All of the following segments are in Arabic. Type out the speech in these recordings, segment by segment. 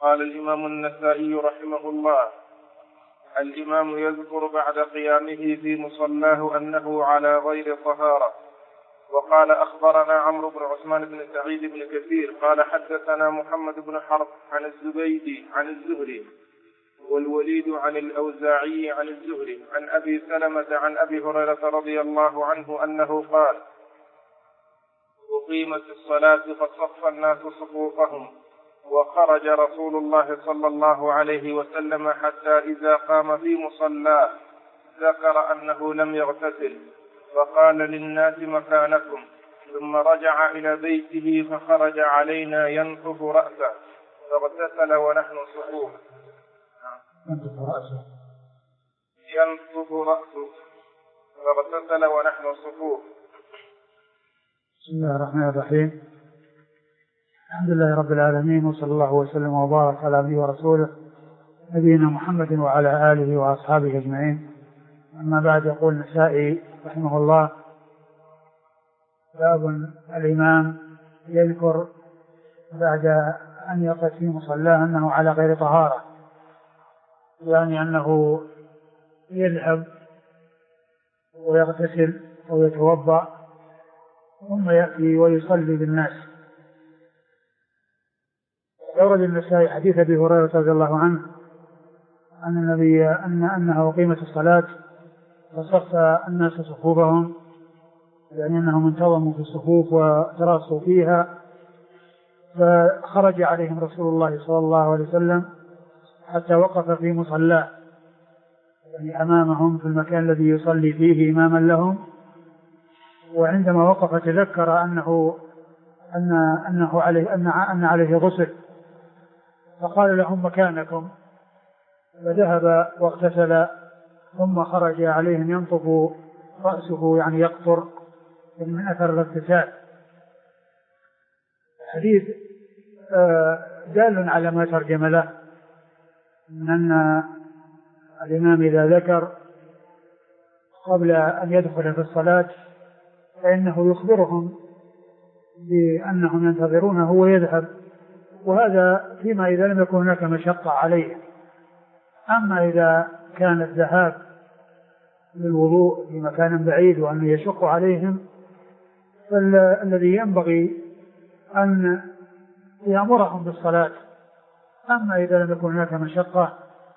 قال الإمام النسائي رحمه الله: الإمام يذكر بعد قيامه في مصلاه أنه على غير طهارة. وقال: أخبرنا عمرو بن عثمان بن سعيد بن كثير قال: حدثنا محمد بن حرب عن الزبيدي عن الزهري، والوليد عن الأوزاعي عن الزهري عن أبي سلمة عن أبي هريرة رضي الله عنه أنه قال: أقيمت الصلاة فصف الناس صفوفهم، وخرج رسول الله صلى الله عليه وسلم حتى إذا قام في مصلاه ذكر أنه لم يغتسل، فقال للناس: مكانكم، ثم رجع إلى بيته فخرج علينا ينحف رأسه فاغتسل ونحن صفوف. ينحف رأسه فاغتسل ونحن صفوف. بسم الله الرحمن الرحيم. الحمد لله رب العالمين، وصلى الله وسلم وبارك على عبده ورسوله نبينا محمد وعلى آله وأصحابه أجمعين. أما بعد، يقول النسائي رحمه الله: باب الإمام يذكر بعد أن يقف في مصلاه أنه على غير طهارة، يعني أنه يذهب ويغتسل أو يتوضأ ثم يأتي ويصلي بالناس. أورد النسائي حديث أبي هريرة رضي الله عنه أن النبي أنه قيمت الصلاة فصف الناس صفوفهم، يعني أنهم انتظموا في الصفوف وتراصوا فيها، فخرج عليهم رسول الله صلى الله عليه وسلم حتى وقف في مصلاه، يعني أمامهم في المكان الذي يصلي فيه إماما لهم. وعندما وقف تذكر أن عليه غسل، فقال لهم: مكانكم، فذهب واغتسل ثم خرج عليهم ينطف رأسه، يعني يقطر من أثر الاغتسال. الحديث دال على ما ترجم له، من أن الإمام إذا ذكر قبل أن يدخل في الصلاة فإنه يخبرهم بأنهم ينتظرونه ويذهب، وهذا فيما إذا لم يكن هناك مشقة عليه. أما إذا كان الذهاب للوضوء في مكان بعيد وأنه يشق عليهم، فالذي ينبغي أن يأمرهم بالصلاة. أما إذا لم يكن هناك مشقة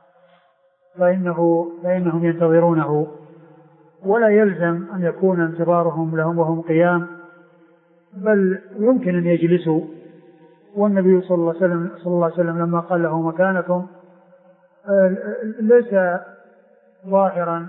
فإنهم ينتظرونه، ولا يلزم أن يكون انتظارهم لهم وهم قيام، بل يمكن أن يجلسوا. والنبي صلى الله عليه وسلم لما قال له: مكانكم، ليس ظاهرا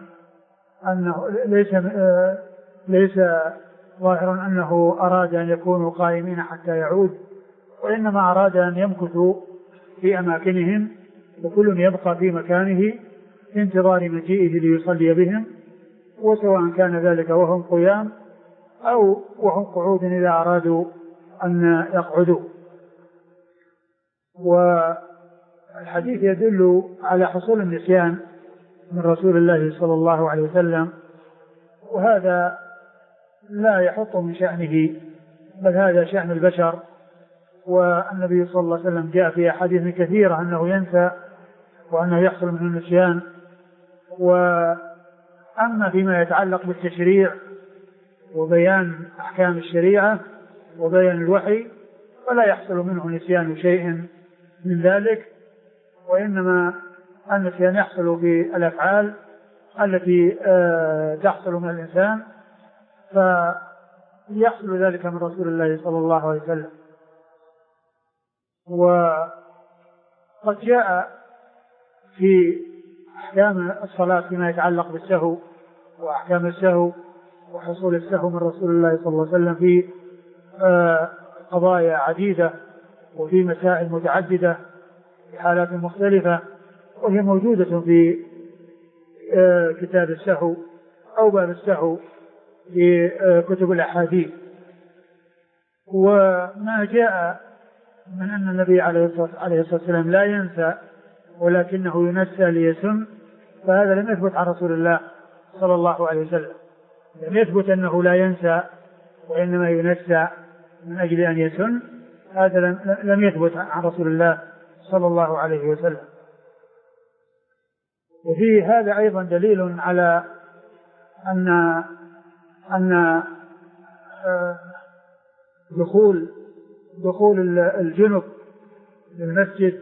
أنه أراد أن يكونوا قائمين حتى يعود، وإنما أراد أن يمكثوا في أماكنهم، وكل يبقى في مكانه في انتظار مجيئه ليصلي بهم، وسواء كان ذلك وهم قيام أو وهم قعود إذا أرادوا أن يقعدوا. والحديث يدل على حصول النسيان من رسول الله صلى الله عليه وسلم، وهذا لا يحط من شأنه، بل هذا شأن البشر. والنبي صلى الله عليه وسلم جاء في أحاديث كثيرة أنه ينسى وأنه يحصل منه النسيان. وأما فيما يتعلق بالتشريع وبيان أحكام الشريعة وبيان الوحي فلا يحصل منه نسيان شيء من ذلك، وإنما النسيان يحصل في الأفعال التي تحصل من الإنسان، فيحصل ذلك من رسول الله صلى الله عليه وسلم. وقد جاء في أحكام الصلاة فيما يتعلق بالسهو وأحكام السهو وحصول السهو من رسول الله صلى الله عليه وسلم في قضايا عديدة وفي مسائل متعددة في حالات مختلفة، وهي موجودة في كتاب السهو أو باب السهو في كتب الأحاديث. وما جاء من أن النبي عليه الصلاة والسلام لا ينسى ولكنه ينسى ليسن، فهذا لم يثبت عن رسول الله صلى الله عليه وسلم. لم يثبت أنه لا ينسى وإنما ينسى من أجل أن يسن، هذا لم يثبت عن رسول الله صلى الله عليه وسلم. وفي هذا أيضا دليل على أن دخول الجنب للمسجد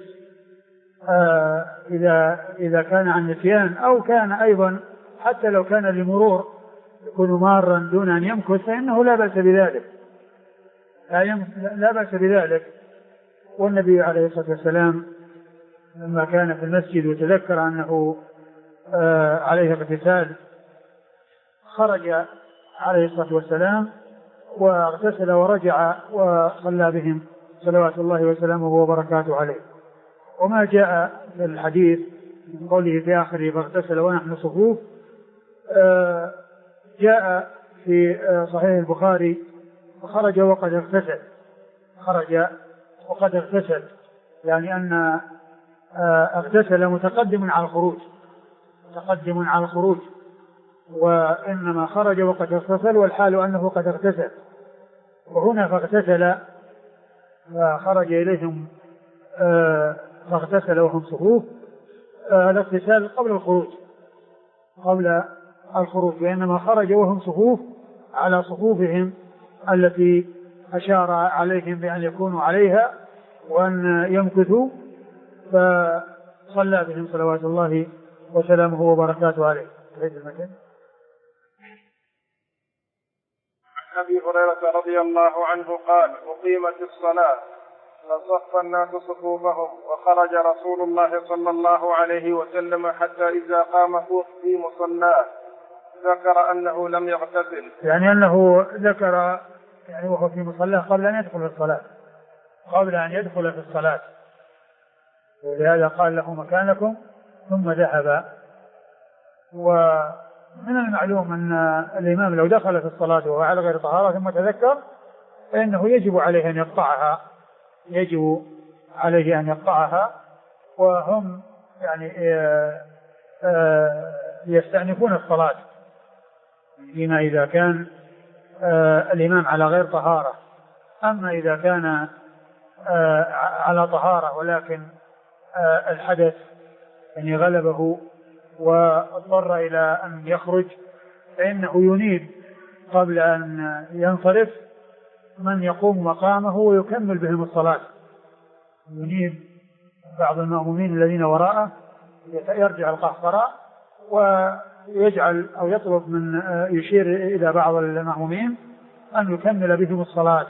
إذا كان عن نسيان أو كان أيضا حتى لو كان لمرور يكون مارا دون أن يمكث فإنه لا بأس بذلك، لا بأس بذلك. والنبي عليه الصلاة والسلام لما كان في المسجد وتذكر أنه عليه اغتسال خرج عليه الصلاة والسلام واغتسل ورجع وصلى بهم صلوات الله وسلامه وبركاته عليه. وما جاء في الحديث من قوله في آخره فاغتسل ونحن صفوف جاء في صحيح البخاري فخرج وقد اغتسل، خرج وقد اغتسل، يعني أن اغتسل متقدم على الخروج، متقدم على الخروج، وإنما خرج وقد اغتسل والحال أنه قد اغتسل. وهنا فاغتسل فخرج إليهم فاغتسل وهم صفوف، الاغتسال قبل الخروج، قبل الخروج، وإنما خرج وهم صفوف على صفوفهم التي أشار عليهم بأن يكونوا عليها وأن يمكثوا، فصلى بهم صلوات الله وسلامه وبركاته عليه. عن أبي هريرة رضي الله عنه قال: أقيمت الصلاة فصف الناس صفوفهم وخرج رسول الله صلى الله عليه وسلم حتى إذا قام في مصلاه ذكر أنه لم يغتسل، يعني أنه ذكر يعني وهو في مصلاه قبل أن يدخل في الصلاة، قبل أن يدخل في الصلاة، ولهذا قال له مكانكم ثم ذهب. ومن المعلوم أن الإمام لو دخل في الصلاة وهو على غير طهارة ثم تذكر فإنه يجب عليه أن يقطعها، يجب عليه أن يقطعها. وهم يعني يستأنفون الصلاة فيما إذا كان الإمام على غير طهارة. أما إذا كان على طهارة ولكن الحدث يعني غلبه واضطر إلى أن يخرج فإنه ينيب قبل أن ينصرف من يقوم مقامه ويكمل بهم الصلاة، ينيب بعض المأمومين الذين وراءه يرجع القهقراء ويجعل أو يطلب من يشير إلى بعض المأمومين أن يكمل بهم الصلاة.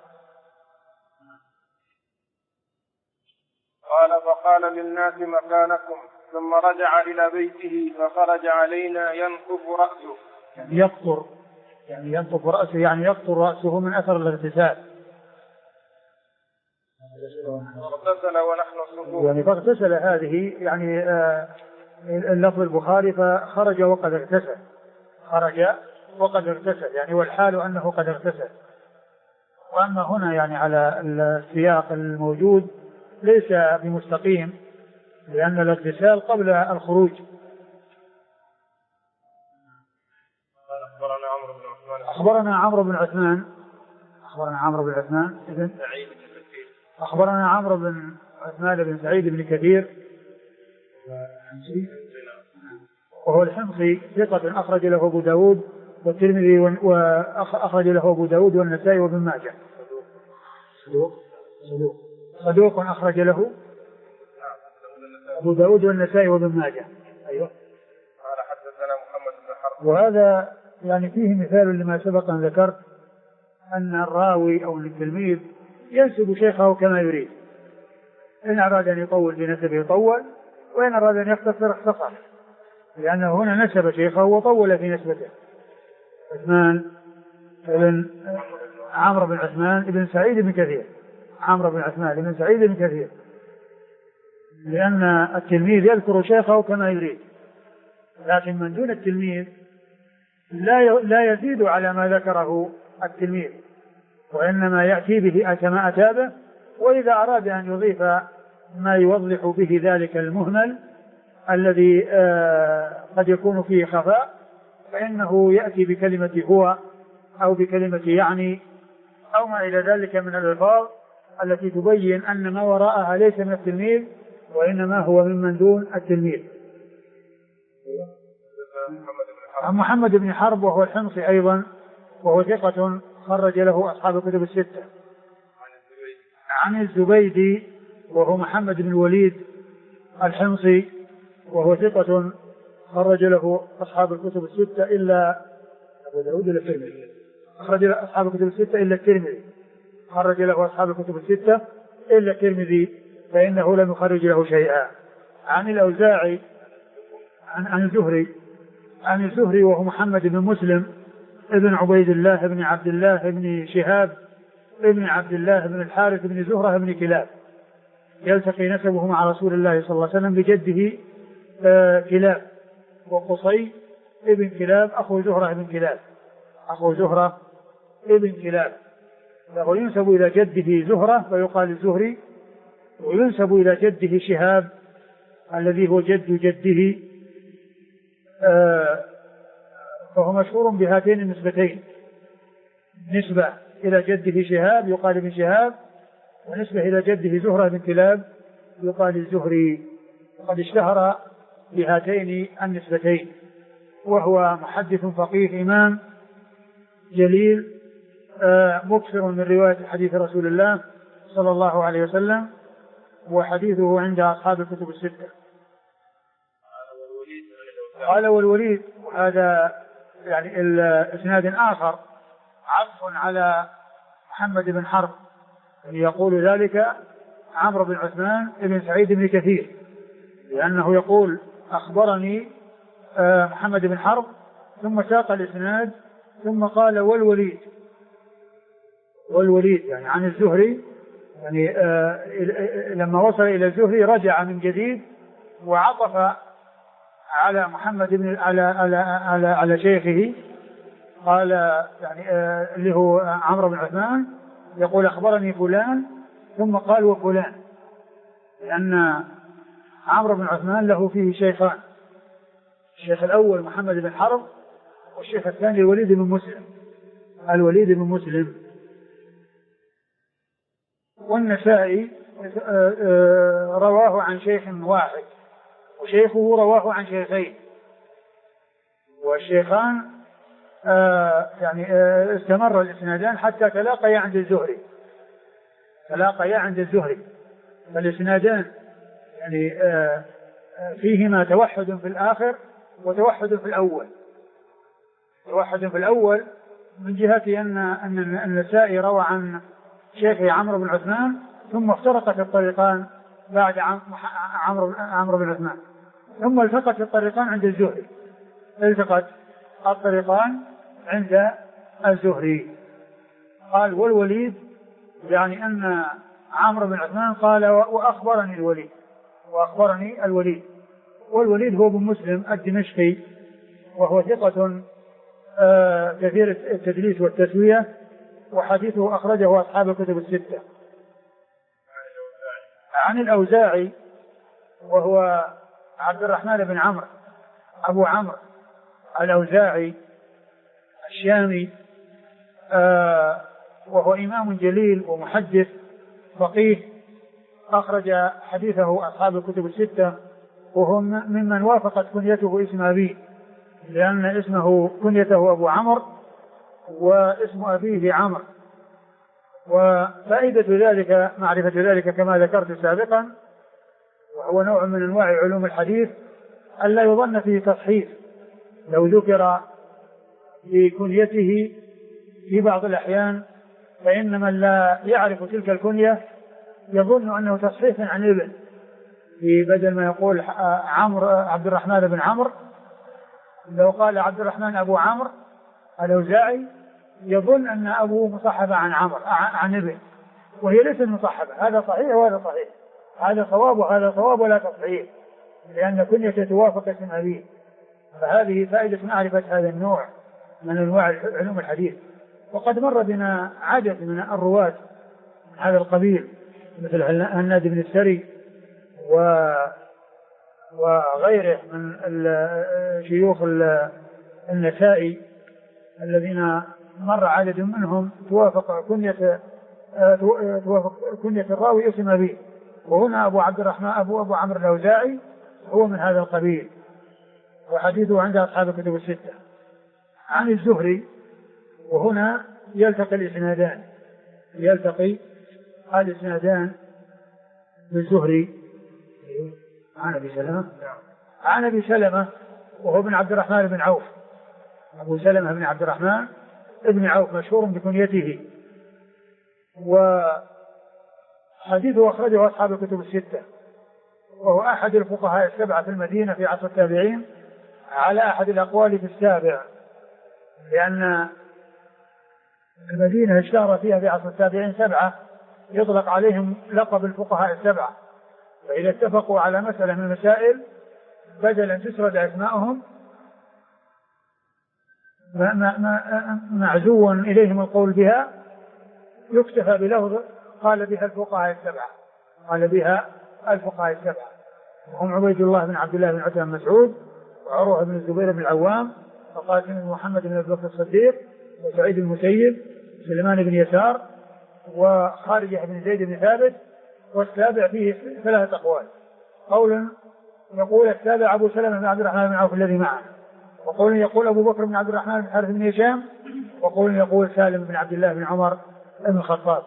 قال: فقال للناس مكانكم، ثم رجع إلى بيته فخرج علينا ينقب رأسه، يعني يقطر، يعني ينقب رأسه، يعني يقطر رأسه من أثر الاغتسال. فاغتسل ونحن صفوف، يعني فاغتسل هذه يعني اللفظ البخاري فخرج وقد اغتسل، خرج وقد اغتسل يعني والحال أنه قد اغتسل. وأما هنا يعني على السياق الموجود ليس بمستقيم لأن الاغتسال قبل الخروج. أخبرنا عمرو بن عثمان أخبرنا عمرو بن عثمان بن سعيد بن كثير وهو الحمصي ثقة أخرج له أبو داود والترمذي وأخرج له أبو داود والنسائي وابن ماجه. صدوق أخرج له أبو داود والنسائي وابن ماجه. أيوة. قال: حدثنا محمد بن حرب. وهذا يعني فيه مثال لما سبق أن ذكرت أن الراوي أو التلميذ ينسب شيخه كما يريد، إن أراد أن يطول بنسبه يطول، وإن أراد أن يختصر اختصر، لأنه هنا نسب شيخه وطول في نسبته. عمرو بن عثمان بن سعيد بن كثير، عمرو بن عثمان بن سعيد بن كثير، لأن التلميذ يذكر شيخه كما يريد، لكن من دون التلميذ لا يزيد على ما ذكره التلميذ، وإنما يأتي به كما أتى به، وإذا أراد أن يضيف ما يوضح به ذلك المهمل الذي قد يكون فيه خفاء فإنه يأتي بكلمة هو أو بكلمة يعني أو ما إلى ذلك من الألفاظ التي تبين أن ما وراءها ليس من التلميذ وإنما هو ممن دون التلميذ. عن محمد بن حرب وهو الحمصي أيضا وهو ثقة خرج له أصحاب الكتب الستة. عن الزبيدي وهو محمد بن الوليد الحمصي وهو ثقة خرج له أصحاب الكتب الستة إلا أبو داود الترمذي. خرج له أصحاب الكتب الستة إلا الترمذي. خرج له أصحاب الكتب الستة إلا الترمذي فإنه لم يخرج له شيئا. عن الأوزاعي عن الزهري وهو محمد بن مسلم ابن عبيد الله بن عبد الله بن شهاب ابن عبد الله بن الحارث بن زهرة بن كلاب يلتقي نسبه مع رسول الله صلى الله عليه وسلم بجده كلاب وقصي ابن كلاب أخو زهرة ابن كلاب فهو ينسب إلى جده زهرة فيقال الزهري وينسب إلى جده شهاب الذي هو جد جده فهو مشهور بهاتين النسبتين نسبة إلى جده شهاب يقال ابن شهاب ونسبة إلى جده زهرة بن كلاب يقال الزهري وقد اشتهر بهاتين النسبتين وهو محدث فقيه إمام جليل مكثر من رواية حديث رسول الله صلى الله عليه وسلم وحديثه عند أصحاب الكتب الستة. قال والوليد وهذا يعني الإسناد آخر عطف على محمد بن حرب يقول ذلك عمرو بن عثمان بن سعيد بن كثير لأنه يقول أخبرني محمد بن حرب ثم ساق الإسناد ثم قال والوليد يعني عن الزهري يعني لما وصل إلى الزهري رجع من جديد وعطف على محمد بن على شيخه قال يعني اللي هو عمرو بن عثمان يقول أخبرني فلان ثم قال وفلان لأن عمرو بن عثمان له فيه شيخان الشيخ الأول محمد بن حرب والشيخ الثاني الوليد بن مسلم والنسائي رواه عن شيخ واحد وشيخه رواه عن شيخين والشيخان يعني استمر الاسنادان حتى تلاقيا عند الزهري فالاسنادان يعني فيهما توحد في الآخر وتوحد في الأول من جهة أن النسائي روى عن شيخ عمرو بن عثمان ثم افترقت الطريقان بعد عمرو بن عثمان ثم التقت الطريقان عند الزهري قال والوليد يعني أن عمرو بن عثمان قال وأخبرني الوليد والوليد هو ابن مسلم الدمشقي وهو ثقة كثير التدليس والتسوية وحديثه أخرجه أصحاب الكتب الستة. عن الأوزاعي وهو عبد الرحمن بن عمرو أبو عمرو الأوزاعي الشامي وهو إمام جليل ومحدث فقيه أخرج حديثه أصحاب الكتب الستة وهو ممن وافقت كنيته اسم أبيه لأن كنيته أبو عمرو واسم أبيه عمرو وفائدة ذلك معرفة ذلك كما ذكرت سابقا وهو نوع من أنواع علوم الحديث ألا يظن فيه تصحيف لو ذكر بكنيته في بعض الأحيان فإن من لا يعرف تلك الكنية يظن أنه تصحيف عن ابن بدل ما يقول عبد الرحمن بن عمرو لو قال عبد الرحمن أبو عمرو الأوزاعي يظن أن أبوه مصحبة عن ابن وهي ليست مصحبة. هذا صحيح وهذا صحيح هذا صواب وهذا صواب ولا تصحيح لأن كنية توافق اسم أبيه فهذه فائدة معرفة هذا النوع من أنواع علوم الحديث. وقد مر بنا عدد من الرواة من هذا القبيل مثل هناد بن السري وغيره من شيوخ النسائي الذين مر عدد منهم توافق كنية كنية الراوي اسم أبيه، وهنا أبو عبد الرحمن أبو عمرو الأوزاعي هو من هذا القبيل، وحديثه عند أصحاب الكتب الستة. عن الزهري، وهنا يلتقي الإسنادان بالزهري عن أبي سلمة وهو بن عبد الرحمن بن عوف، أبو سلمة بن عبد الرحمن ابن عوف مشهور بكنيته، وحديثه أخرجه أصحاب الكتب الستة، وهو أحد الفقهاء السبعة في المدينة في عصر التابعين على أحد الأقوال في السابع، لأن المدينة اشتهر فيها في عصر التابعين سبعة يطلق عليهم لقب الفقهاء السبعة، فإذا اتفقوا على مسألة من المسائل بدل أن تسرد أسماءهم معزو إليهم القول بها يكتفى بلفظ قال بها الفقهاء السبعة، وهم عبيد الله بن عبد الله بن عتبة بن مسعود، وعروة بن الزبير بن العوام، وقاسم بن محمد بن أبي بكر الصديق، وسعيد المسيب، سليمان بن يسار، وخارجة بن زيد بن ثابت. والسابع فيه ثلاثة أقوال، قول يقول السابع أبو سلمة بن عبد الرحمن بن عوف الذي معنا، وقول يقول أبو بكر بن عبد الرحمن بن حارث بن هشام، وقول يقول سالم بن عبد الله بن عمر بن الخطاب.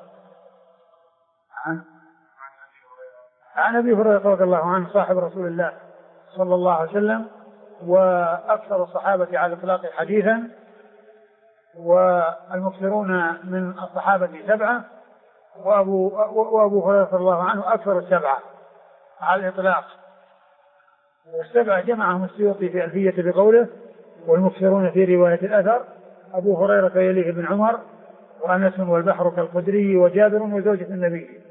عن أبي هريرة رضي الله عنه صاحب رسول الله صلى الله عليه وسلم، وأكثر الصحابة على الإطلاق حديثا، والمكثرون من الصحابة سبعة، وأبو هريرة رضي الله عنه أكثر السبعة على الإطلاق، والسبعة جمعهم السيوطي في ألفية بقوله والمكثرون في رواية الأثر أبو هريرة يليه ابن عمر وأنس والبحر كالقدري وجابر وزوجة النبي.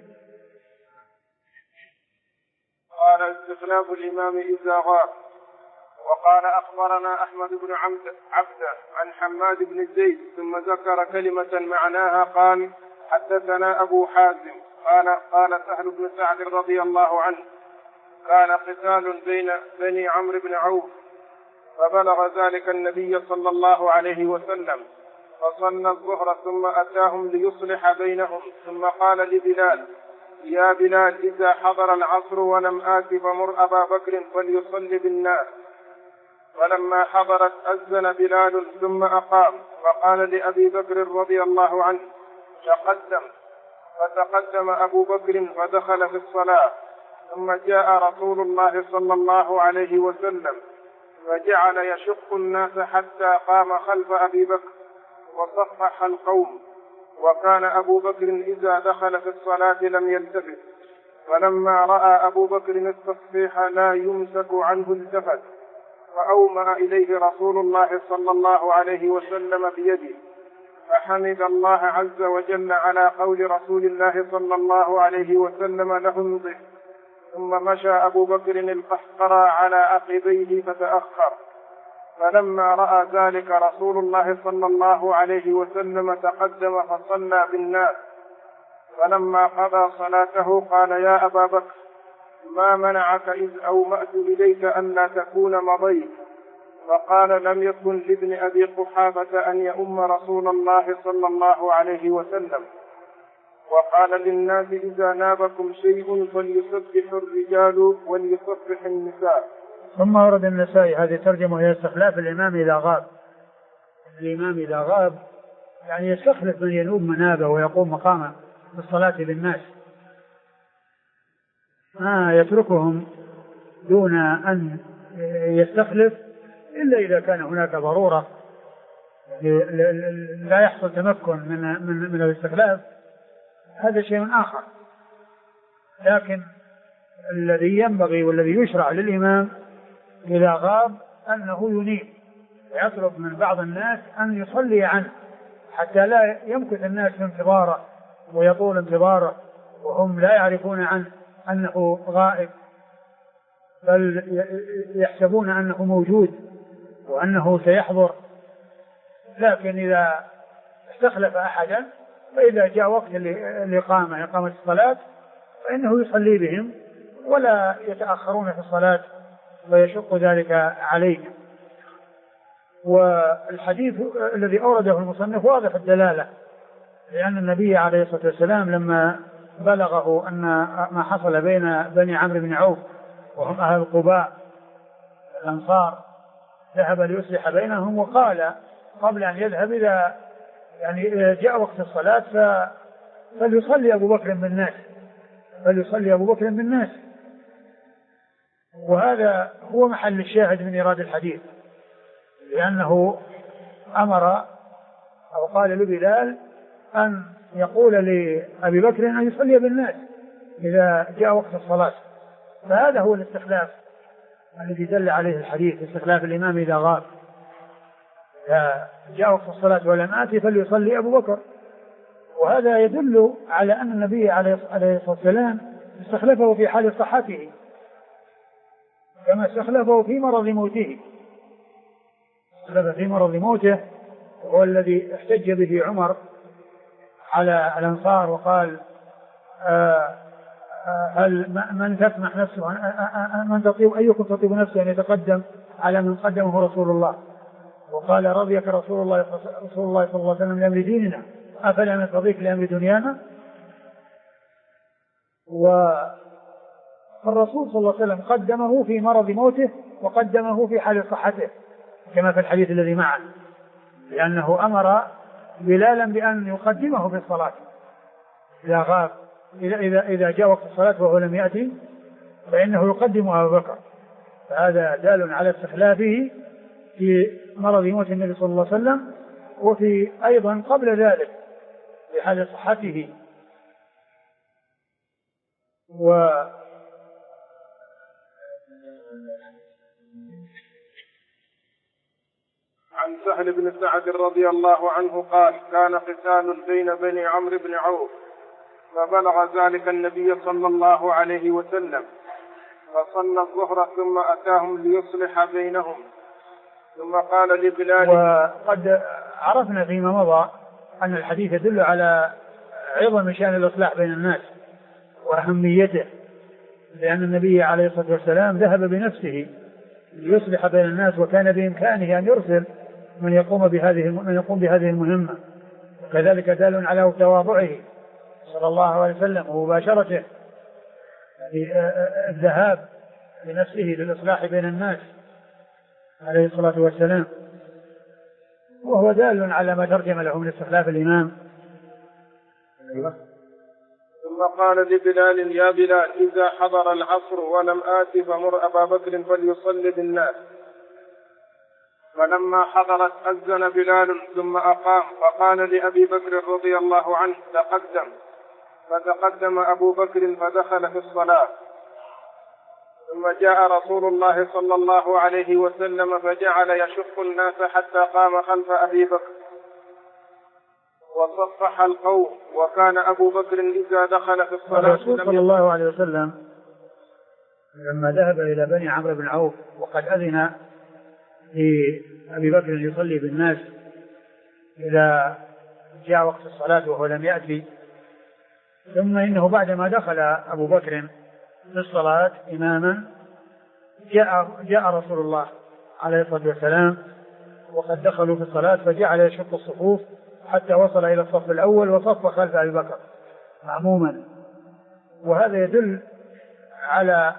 قال استخلاف الإمام إذا غاب. وقال أخبرنا أحمد بن عبده عن حماد بن زيد ثم ذكر كلمة معناها قال حدثنا أبو حازم قال سهل بن سعد رضي الله عنه كان قتال بين بني عمرو بن عوف فبلغ ذلك النبي صلى الله عليه وسلم فصلى الظهر ثم أتاهم ليصلح بينهم ثم قال لبلال يا بلال إذا حضر العصر ولم آت فمر أبا بكر فليصلي بالناس. فلما حضرت أذن بلال ثم أقام فقال لأبي بكر رضي الله عنه تقدم، فتقدم أبو بكر فدخل في الصلاة، ثم جاء رسول الله صلى الله عليه وسلم فجعل يشق الناس حتى قام خلف أبي بكر وصفح القوم، وكان أبو بكر إذا دخل في الصلاة لم يلتفت، فلما رأى أبو بكر التصفيح لا يمسك عنه التفت، فأومأ إليه رسول الله صلى الله عليه وسلم بيده فحمد الله عز وجل على قول رسول الله صلى الله عليه وسلم له انضح، ثم مشى أبو بكر القحقرى على عقبيه فتأخر، فلما رأى ذلك رسول الله صلى الله عليه وسلم تقدم فصلى بالناس، فلما قضى صلاته قال يا أبا بكر ما منعك إذ أومأت إليك أن لا تكون مضيت؟ فقال لم يكن لابن أبي قحافة أن يؤم رسول الله صلى الله عليه وسلم. وقال للناس إذا نابكم شيء فليسبح الرجال وليسبح النساء. ثم ورد النسائي هذه الترجمة وهي استخلاف الإمام إذا غاب. الإمام إذا غاب يعني يستخلف من ينوب منابه ويقوم مقامه في الصلاة بالناس، ما يتركهم دون أن يستخلف إلا إذا كان هناك ضرورة لا يحصل تمكن من الاستخلاف، هذا شيء آخر. لكن الذي ينبغي والذي يشرع للإمام إذا غاب أنه ينيب ويطلب من بعض الناس أن يصلي عنه حتى لا يمكث الناس في انتظاره ويطول انتظاره وهم لا يعرفون عنه أنه غائب، بل يحسبون أنه موجود وأنه سيحضر. لكن إذا استخلف أحدا فإذا جاء وقت الإقامة إقامة الصلاة فإنه يصلي بهم ولا يتأخرون في الصلاة ويشق ذلك عليهم. والحديث الذي أورده المصنف واضح الدلالة لأن النبي عليه الصلاة والسلام لما بلغه أن ما حصل بين بني عمرو بن عوف وهم أهل قباء الأنصار ذهب ليصلح بينهم، وقال قبل أن يذهب إذا جاء وقت الصلاة فليصلي أبو بكر بالناس، فليصلي أبو بكر بالناس. وهذا هو محل الشاهد من إيراد الحديث، لأنه أمر أو قال لبلال أن يقول لأبي بكر أن يصلي بالناس إذا جاء وقت الصلاة. فهذا هو الاستخلاف الذي دل عليه الحديث، استخلاف الإمام إذا غاب، إذا جاء وقت الصلاة ولم آتي فليصلي أبو بكر. وهذا يدل على أن النبي عليه الصلاة والسلام استخلفه في حال صحته كما استخلفه في مرض موته. استخلف في مرض موته، وهو الذي احتج به عمر على الأنصار وقال هل من تسمح نفسه من تطيب أيكم تطيب نفسه أن يتقدم على من قدمه رسول الله؟ وقال رضيك رسول الله صلى الله عليه وسلم لأمر ديننا أفلا نرضيك لأمر دنيانا. فالرسول صلى الله عليه وسلم قدمه في مرض موته وقدمه في حال صحته كما في الحديث الذي معنا، لأنه أمر بلالا بأن يقدمه في الصلاة إذا غاب، إذا جاء وقت الصلاة وهو لم يأتي فإنه يقدم أبو بكر. فهذا دال على استخلافه في مرض موت النبي صلى الله عليه وسلم، وفي أيضا قبل ذلك في حال صحته. عن سهل بن سعد رضي الله عنه قال كان قتال بين بني عمرو بن عوف فبلغ ذلك النبي صلى الله عليه وسلم فصلى الظهر ثم أتاهم ليصلح بينهم ثم قال لبلال. وقد عرفنا فيما مضى أن الحديث يدل على عظم شأن الإصلاح بين الناس وأهميته، لأن النبي عليه الصلاة والسلام ذهب بنفسه ليصلح بين الناس، وكان بإمكانه أن يرسل من يقوم بهذه المهمة. وكذلك دال على تواضعه صلى الله عليه وسلم ومباشرته الذهاب بنفسه للإصلاح بين الناس عليه الصلاة والسلام، وهو دال على ما ترجم له من استخلاف الإمام. ثم قال لبلال يا بلال إذا حضر العصر ولم آت فمر أبا بكر فليصلي بالناس. فلما حضرت أذن بلال ثم أقام فقال لأبي بكر رضي الله عنه تقدم، فتقدم أبو بكر فدخل في الصلاة. ثم جاء رسول الله صلى الله عليه وسلم فجعل يشق الناس حتى قام خلف أبي بكر وصفح القوم، وكان أبو بكر إذا دخل في الصلاة. الرسول صلى الله عليه وسلم لما ذهب إلى بني عمرو بن عوف وقد أذن لأبي بكر يصلي بالناس إذا جاء وقت الصلاة وهو لم يأتي، ثم إنه بعدما دخل أبو بكر في الصلاة إماما جاء رسول الله عليه الصلاة والسلام وقد دخلوا في الصلاة فجعل يشق الصفوف حتى وصل إلى الصف الأول وصف خلف أبي بكر معموما. وهذا يدل على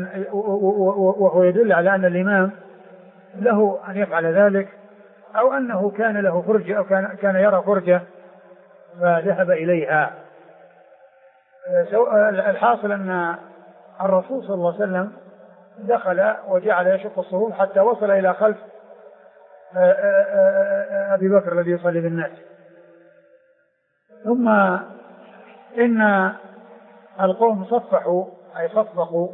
على أن الإمام له أن يفعل ذلك، أو أنه كان له فرجة أو كان يرى فرجة فذهب إليها. الحاصل أن الرسول صلى الله عليه وسلم دخل وجعل يشق الصفوف حتى وصل إلى خلف أبي بكر الذي يصلي بالناس. ثم إن القوم صفحوا أي صفقوا،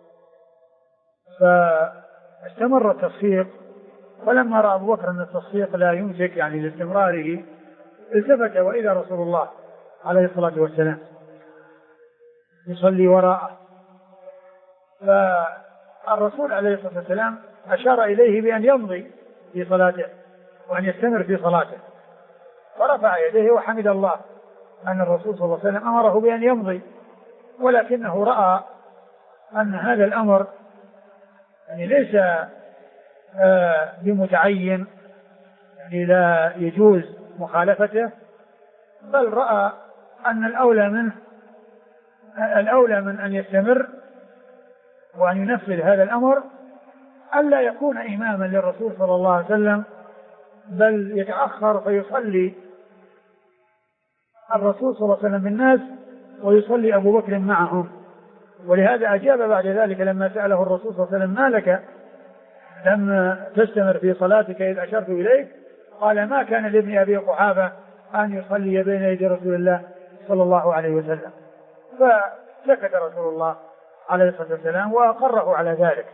فاستمر التصفيق. ولما رأى أبو بكر أن التصفيق لا يمسك لاستمراره التفت وإذا رسول الله عليه الصلاة والسلام يصلي وراءه. فالرسول عليه الصلاة والسلام أشار إليه بأن يمضي في صلاته وأن يستمر في صلاته، فرفع يديه وحمد الله أن الرسول صلى الله عليه وسلم أمره بأن يمضي، ولكنه رأى أن هذا الأمر ليس بمتعين، لا يجوز مخالفته، بل رأى أن الأولى من أن يستمر وأن ينفذ هذا الأمر ألا يكون إماما للرسول صلى الله عليه وسلم، بل يتأخر فيصلي الرسول صلى الله عليه وسلم بالناس ويصلي أبو بكر معهم. ولهذا أجاب بعد ذلك لما سأله الرسول صلى الله عليه وسلم: ما لك لم تستمر في صلاتك إذ أشرت إليك؟ قال: ما كان لابن أبي قحافة أن يصلي بين يدي رسول الله صلى الله عليه وسلم. فسكت رسول الله عليه الصلاة والسلام وأقره على ذلك.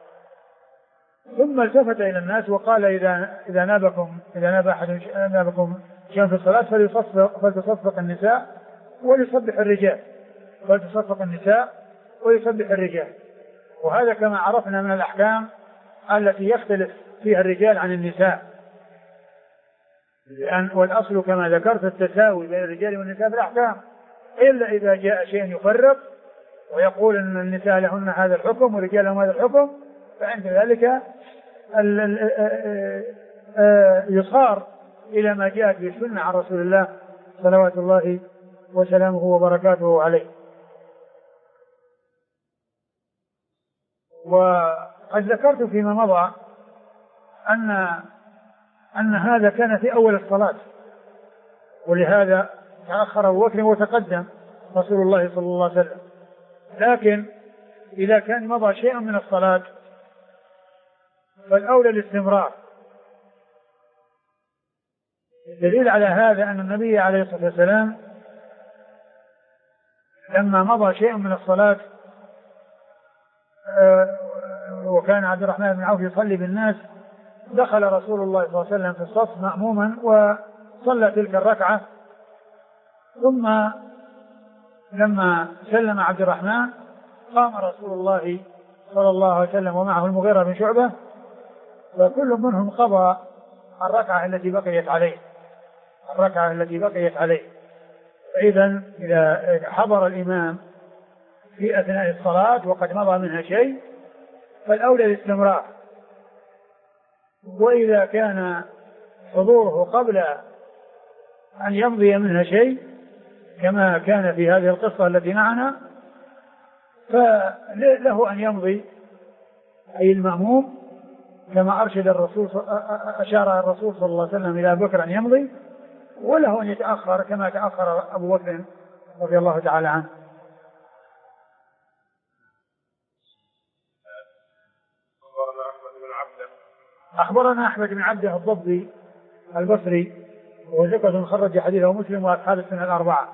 ثم التفت إلى الناس وقال: إذا ناب أحد نابكم شيئا في الصلاة فلتصفق النساء ويسبح الرجال، وهذا كما عرفنا من الأحكام التي يختلف فيها الرجال عن النساء، والأصل كما ذكرت التساوي بين الرجال والنساء في الأحكام، إلا إذا جاء شيء يفرق ويقول أن النساء لهن هذا الحكم والرجال لهم هذا الحكم، فعند ذلك يصار إلى ما جاءت به السنة عن رسول الله صلوات الله وسلامه وبركاته عليه. وقد ذكرت فيما مضى أن هذا كان في أول الصلاة، ولهذا تأخر أبو بكر وتقدم رسول الله صلى الله عليه وسلم. لكن إذا كان مضى شيء من الصلاة فالأولى الاستمرار. الدليل على هذا أن النبي عليه الصلاة والسلام لما مضى شيء من الصلاة وكان عبد الرحمن بن عوف يصلي بالناس، دخل رسول الله صلى الله عليه وسلم في الصف مأموما وصلى تلك الركعة، ثم لما سلم عبد الرحمن قام رسول الله صلى الله عليه وسلم ومعه المغيرة بن شعبة، فكل منهم قضى الركعة التي بقيت عليه. فإذا إذا حضر الإمام في أثناء الصلاة وقد مضى منها شيء فالأولى الاستمرار، وإذا كان حضوره قبل أن يمضي منها شيء كما كان في هذه القصة التي معنا فله أن يمضي، أي المأموم، كما أرشد الرسول أشار الرسول صلى الله عليه وسلم إلى أبي بكر أن يمضي، وله أن يتأخر كما تأخر أبو بكر رضي الله تعالى عنه. أخبرنا أحمد بن عبده الضبي البصري وهو ثقة خرج حديثه مسلم وأصحاب السنة الأربعة.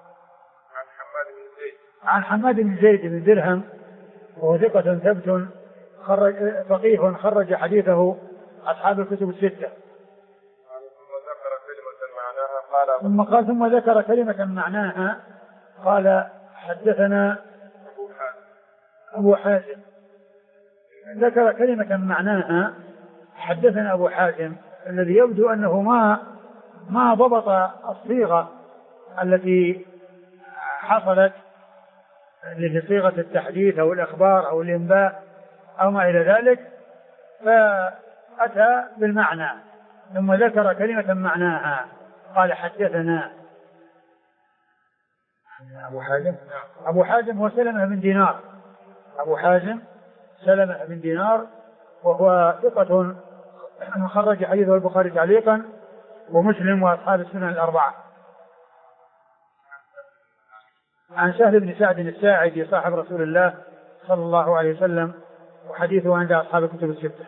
عن حماد بن زيد بن درهم وهو ثقة ثبت فقيه خرج حديثه أصحاب الكتب الستة. ثم ذكر كلمة معناها قال: حدثنا أبو حازم. ذكر كلمة معناها حدثنا أبو حازم، الذي يبدو أنه ما ضبط الصيغة التي حصلت لصيغة التحديث أو الإخبار أو الإنباء أو ما إلى ذلك، فأتى بالمعنى ثم ذكر كلمة معناها قال: حدثنا أبو حازم هو سلمة بن دينار وهو ثقة خرج حديثه البخاري تعليقا ومسلم وأصحاب السنن الأربعة. عن سهل بن سعد الساعدي صاحب رسول الله صلى الله عليه وسلم وحديثه عند أصحاب الكتب الستة.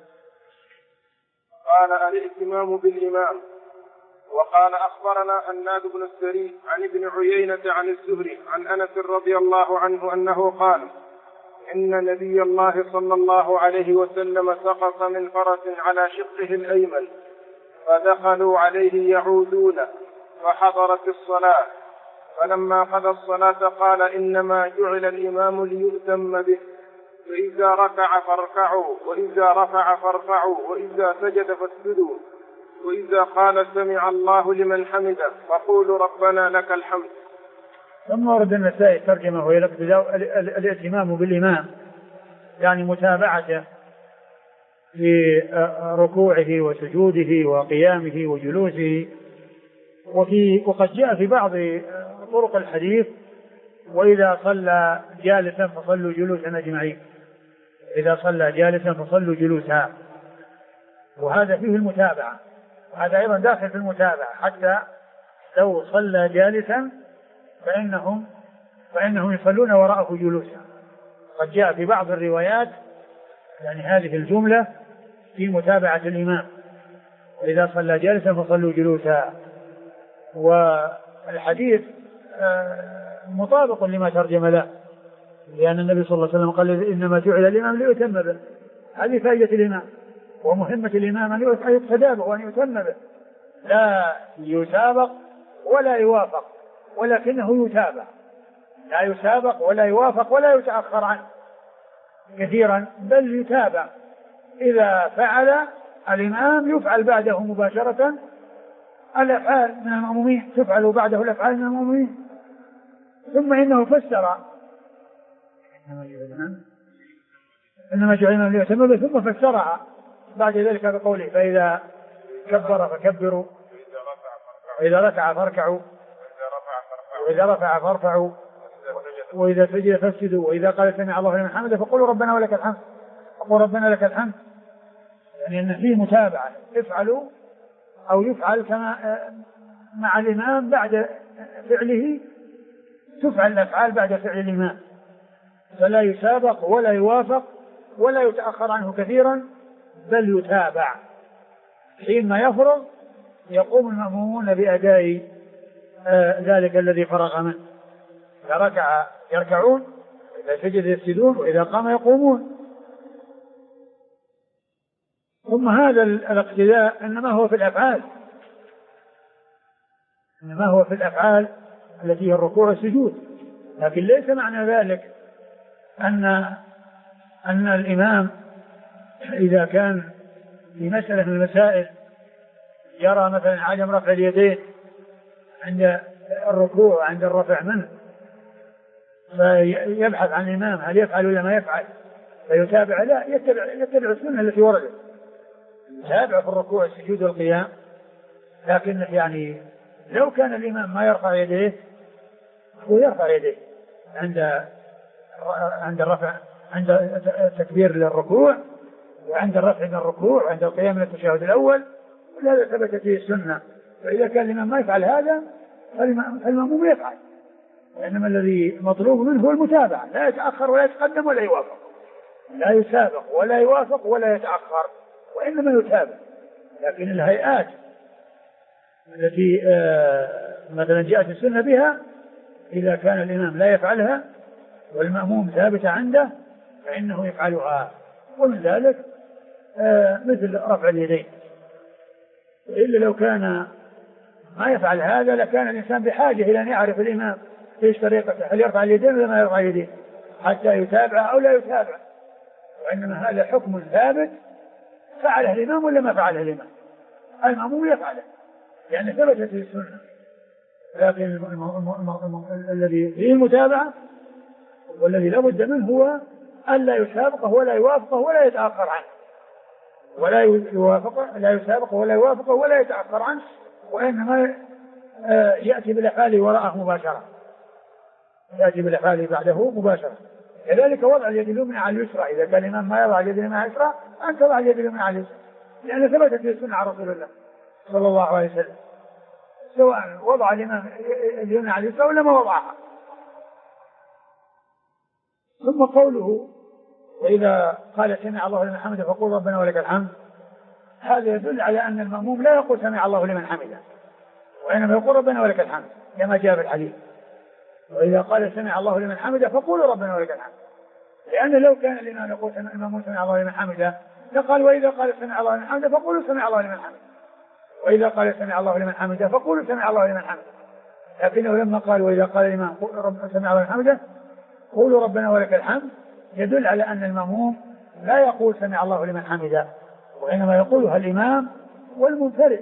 قال: الائتمام بالإمام. وقال: أخبرنا حناد بن السري عن ابن عيينة عن الزهري عن أنس رضي الله عنه أنه قال: إن نبي الله صلى الله عليه وسلم سقط من فرس على شقه الأيمن فدخلوا عليه يعودون فحضرت الصلاة، فلما قضى الصلاة قال: إنما جعل الإمام ليؤتم به، فإذا ركع فاركعوا، وإذا رفع فارفعوا، وإذا سجد فاسجدوا، وإذا قال سمع الله لمن حمده فقولوا ربنا لك الحمد. ثم ورد النسائي ترجمه وهي الائتمام بالإمام، يعني متابعته في ركوعه وسجوده وقيامه وجلوسه، وقد جاء في بعض طرق الحديث وإذا صلى جالسا فصلوا جلوسا أجمعين، إذا صلى جالسا فصلوا جلوسا، وهذا فيه المتابعة، وهذا أيضا داخل في المتابعة، حتى لو صلى جالسا فإنهم يصلون وراءه جلوسا. قد جاء في بعض الروايات يعني هذه الجملة في متابعة الإمام، وإذا صلى جالسا فصلوا جلوسا. والحديث مطابق لما ترجم له، لأن النبي صلى الله عليه وسلم قال إنما جعل الإمام ليتم به، هذه فائدة الإمام ومهمة الإمام أن يقتدى به وأن يتم به، لا يسابق ولا يوافق، ولكنه يتابع، لا يسابق ولا يوافق ولا يتأخر عنه كثيرا، بل يتابع. إذا فعل الإمام يفعل بعده مباشرة الأفعال من المأمومين، تفعل بعده الأفعال من المأمومين. ثم إنه فسر إنما جعل الإمام ليتم به، ثم فسرها بعد ذلك بقوله فإذا كبر فكبروا، وإذا ركع فاركعوا، وإذا رفع فارفعوا، وإذا سجد فاسجدوا، وإذا قال سمع الله لمن حمده فقولوا ربنا ولك الحمد، فقولوا ربنا لك الحمد. يعني أن فيه متابعة، افعلوا أو يفعل كما مع الإمام بعد فعله، تفعل الأفعال بعد فعل الإمام، فلا يسابق ولا يوافق ولا يتأخر عنه كثيرا، بل يتابع. حينما يفرغ يقوم المأمومون بأداء ذلك الذي فرغ منه، إذا ركع يركعون، وإذا سجد يسجدون، وإذا قام يقومون. ثم هذا الاقتداء إنما هو في الأفعال، إنما هو في الأفعال التي هي الركوع والسجود، لكن ليس معنى ذلك أن الإمام إذا كان في مسألة من المسائل يرى مثلا عدم رفع اليدين عند الركوع عند الرفع منه، فيبحث عن الإمام هل يفعل ولا ما يفعل فيتابع، لا، يتبع السنة التي وردت، يتابع في الركوع والسجود والقيام. لكن يعني لو كان الإمام ما يرفع يديه هو يرفع يديه عند الرفع، عند التكبير للركوع، وعند الرفع من الركوع، وعند القيام من التشهد الأول، وهذا ثبتت فيه السنة. فإذا كان الإمام ما يفعل هذا فالمأموم يفعل، وإنما الذي مطلوب منه هو المتابعة، لا يتأخر ولا يتقدم ولا يوافق، لا يسابق ولا يوافق ولا يتأخر، وإنما يتابع. لكن الهيئات التي مثلا جاءت السنة بها إذا كان الإمام لا يفعلها والمأموم ثابت عنده فإنه يفعلها، ومن ذلك مثل رفع اليدين. إلا لو كان ما يفعل هذا لكان الإنسان بحاجة إلى أن يعرف الإمام ايش طريقته، هل يرفع اليدين ولا ما يرفع اليدين، حتى يتابع أو لا يتابع. وإنما هذا حكم ثابت، فعله الإمام ولا ما فعله الإمام، المأموم يفعله يعني ثبتت في السنة. لكن الذي فيه المتابعة والذي لا بد منه هو ألا يسابقه ولا يوافقه ولا يتأخر عنه، ولا يوافقه، لا يسابقه ولا يوافقه ولا يتأخر عنه، وإنما يأتي بالأفعال وراءه مباشرة، يأتي بالأفعال بعده مباشرة. كذلك وضع اليد اليمنى على اليسرى، إذا كان الإمام ما يضع اليد اليمنى على اليسرى أن تضع اليد اليمنى على اليسرى، لأن ثبتت في السنة عن رسول الله صلى الله عليه وسلم، سواء وضع الإمام اليمنى على اليسرى ولا ما وضعها. ثم قوله وإذا قال سمع الله لمن حمده فقول ربنا ولك الحمد، هذا يدل على أن المأموم لا يقول سمع الله لمن حمده، وإنما يقول ربنا ولك الحمد كما جاء في الحديث. وإذا قال سمع الله لمن حمده فقولوا ربنا ولك الحمد، لأن لو كان الإمام يقول المأموم سمع الله لمن حمده فقال وإذا قال سمع الله لمن حمده فقولوا سمع الله لمن حمده، وإذا قال سمع الله لمن حمده فقولوا سمع الله لمن حمده. لكنه لما قال وإذا قال الإمام سمع الله لمن حمده قولوا ربنا ولك الحمد، يدل على أن المأموم لا يقول سمع الله لمن حمده، وإنما يقولها الإمام والمنفرد.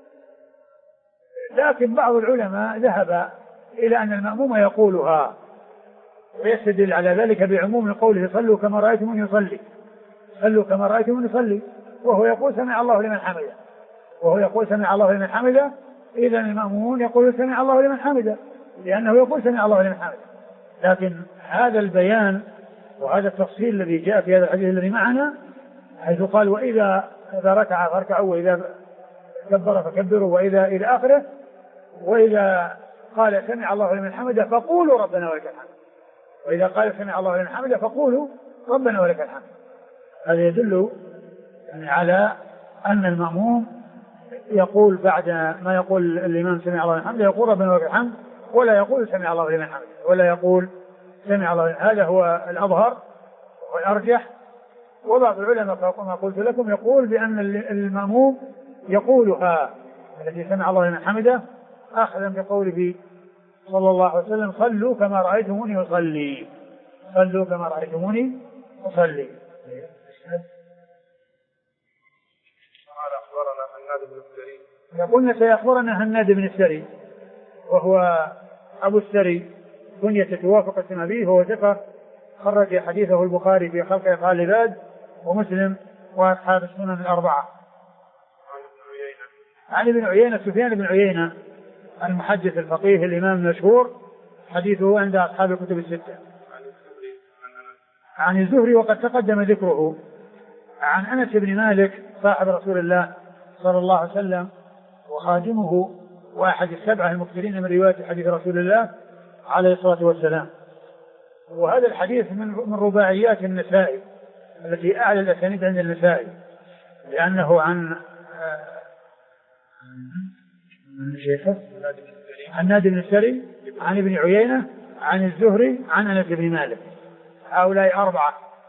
لكن بعض العلماء ذهب إلى أن المأموم يقولها، ويستدل على ذلك بعموم قوله صلوا كما رأيتموني يصلي، صلوا كما رأيتموني يصلي، وهو يقول سمع الله لمن حمده، وهو يقول سمع الله لمن حمده، إذا المأمون يقول سمع الله لمن حمده، لأنه يقول سمع الله لمن حمده. لكن هذا البيان وهذا التفصيل الذي جاء في هذا الحديث الذي معنا، حيث قال وإذا ركع فاركعوا وإذا كبر فكبروا وإذا إلى آخره، وإذا قال سمع الله لمن حمده فقولوا ربنا ولك الحمد، وإذا قال سمع الله لمن حمده فقولوا ربنا ولك الحمد. هذا يدل يعني على أن المأموم يقول بعد ما يقول الإمام سمع الله لمن حمده يقول ربنا ولك الحمد، ولا يقول سمع الله لمن حمده، ولا يقول سمع الله. هذا هو الأظهر والأرجح. وبعض العلماء كما قلت لكم يقول بأن المأموم يقولها التي سمع الله لمن حمده أخذا بقوله صلى الله عليه وسلم صلوا كما رأيتموني أصلي، صلوا كما رأيتموني أصلي. يقولنا سيخبرنا هناد بن السري، وهو أبو السري كنية توافق اسم أبيه، وهو ثقة خرج حديثه البخاري في خلق أفعال العباد ومسلم وأصحاب السنن الأربعة. عن ابن عيينة سفيان بن عيينة المحدث الفقيه الإمام المشهور، حديثه عند أصحاب الكتب الستة. عن الزهري وقد تقدم ذكره. عن أنس بن مالك صاحب رسول الله صلى الله عليه وسلم وخادمه واحد السبعة المكثرين من رواية حديث رسول الله عليه الصلاة والسلام. وهذا الحديث من رباعيات النسائي التي أعلى الأسانيد عند النسائي، لأنه عن هناد بن السري عن ابن عيينة عن الزهري عن أنس بن مالك. هؤلاء أربعة،